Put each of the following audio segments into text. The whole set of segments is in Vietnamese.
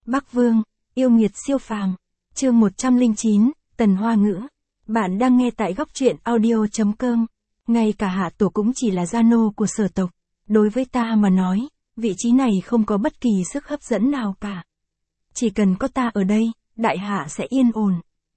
Bắc Vương, yêu nghiệt siêu phàm. Chương 109, Tần Hoa Ngữ. Bạn đang nghe tại góc truyện audio.com. Ngay cả Hạ Tổ cũng chỉ là gia nô của Sở tộc. Đối với ta mà nói, vị trí này không có bất kỳ sức hấp dẫn nào cả. Chỉ cần có ta ở đây, Đại Hạ sẽ yên ổn.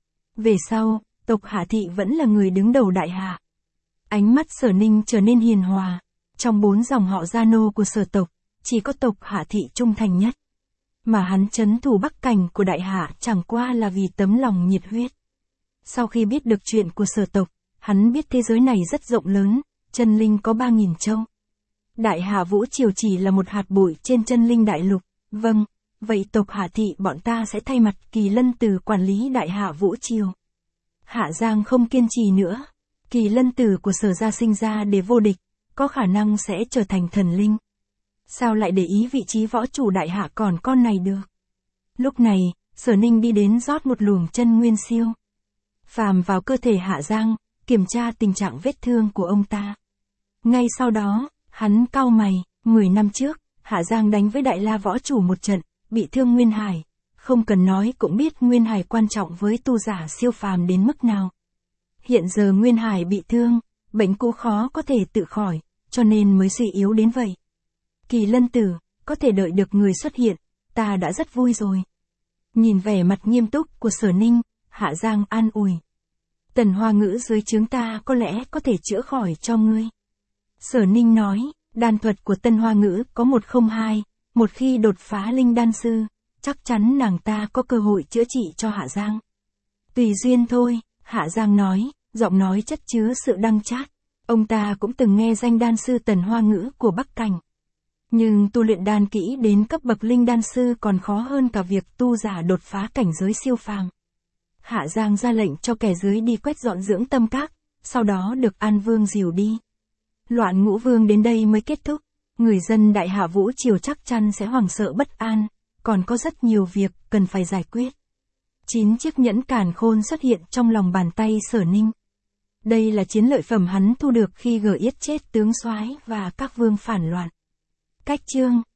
Về sau, tộc Hạ Thị vẫn là người đứng đầu Đại Hạ. Ánh mắt Sở Ninh trở nên hiền hòa. Trong 4 dòng họ gia nô của Sở tộc, chỉ có tộc Hạ Thị trung thành nhất. Mà hắn trấn thủ Bắc Cảnh của Đại Hạ chẳng qua là vì tấm lòng nhiệt huyết. Sau khi biết được chuyện của Sở tộc, hắn biết thế giới này rất rộng lớn, chân linh có 3.000 châu. Đại Hạ Vũ Triều chỉ là một hạt bụi trên chân linh đại lục. Vâng, vậy tộc Hạ Thị bọn ta sẽ thay mặt Kỳ Lân Tử quản lý Đại Hạ Vũ Triều. Hạ Giang không kiên trì nữa. Kỳ Lân Tử của Sở gia sinh ra để vô địch, có khả năng sẽ trở thành thần linh. Sao lại để ý vị trí võ chủ Đại Hạ còn con này được? Lúc này, Sở Ninh đi đến rót một luồng chân nguyên siêu phàm vào cơ thể Hạ Giang, kiểm tra tình trạng vết thương của ông ta. Ngay sau đó, hắn cau mày, 10 năm trước, Hạ Giang đánh với Đại La võ chủ một trận, bị thương Nguyên Hải. Không cần nói cũng biết Nguyên Hải quan trọng với tu giả siêu phàm đến mức nào. Hiện giờ Nguyên Hải bị thương, bệnh cũ khó có thể tự khỏi, cho nên mới suy yếu đến vậy. Kỳ Lân Tử, có thể đợi được người xuất hiện, ta đã rất vui rồi. Nhìn vẻ mặt nghiêm túc của Sở Ninh, Hạ Giang an ủi. Tần Hoa Ngữ dưới trướng ta có lẽ có thể chữa khỏi cho ngươi. Sở Ninh nói, đan thuật của Tần Hoa Ngữ có 102, một khi đột phá linh đan sư, chắc chắn nàng ta có cơ hội chữa trị cho Hạ Giang. Tùy duyên thôi, Hạ Giang nói, giọng nói chất chứa sự đắng chát. Ông ta cũng từng nghe danh đan sư Tần Hoa Ngữ của Bắc Cảnh. Nhưng tu luyện đan kỹ đến cấp bậc linh đan sư còn khó hơn cả việc tu giả đột phá cảnh giới siêu phàm. Hạ Giang ra lệnh cho kẻ dưới đi quét dọn dưỡng tâm các, sau đó được An Vương dìu đi. Loạn Ngũ Vương đến đây mới kết thúc, người dân Đại Hạ Vũ Triều chắc chắn sẽ hoảng sợ bất an, còn có rất nhiều việc cần phải giải quyết. 9 chiếc nhẫn càn khôn xuất hiện trong lòng bàn tay Sở Ninh. Đây là chiến lợi phẩm hắn thu được khi Gở Yết chết tướng soái và các vương phản loạn. Cách chương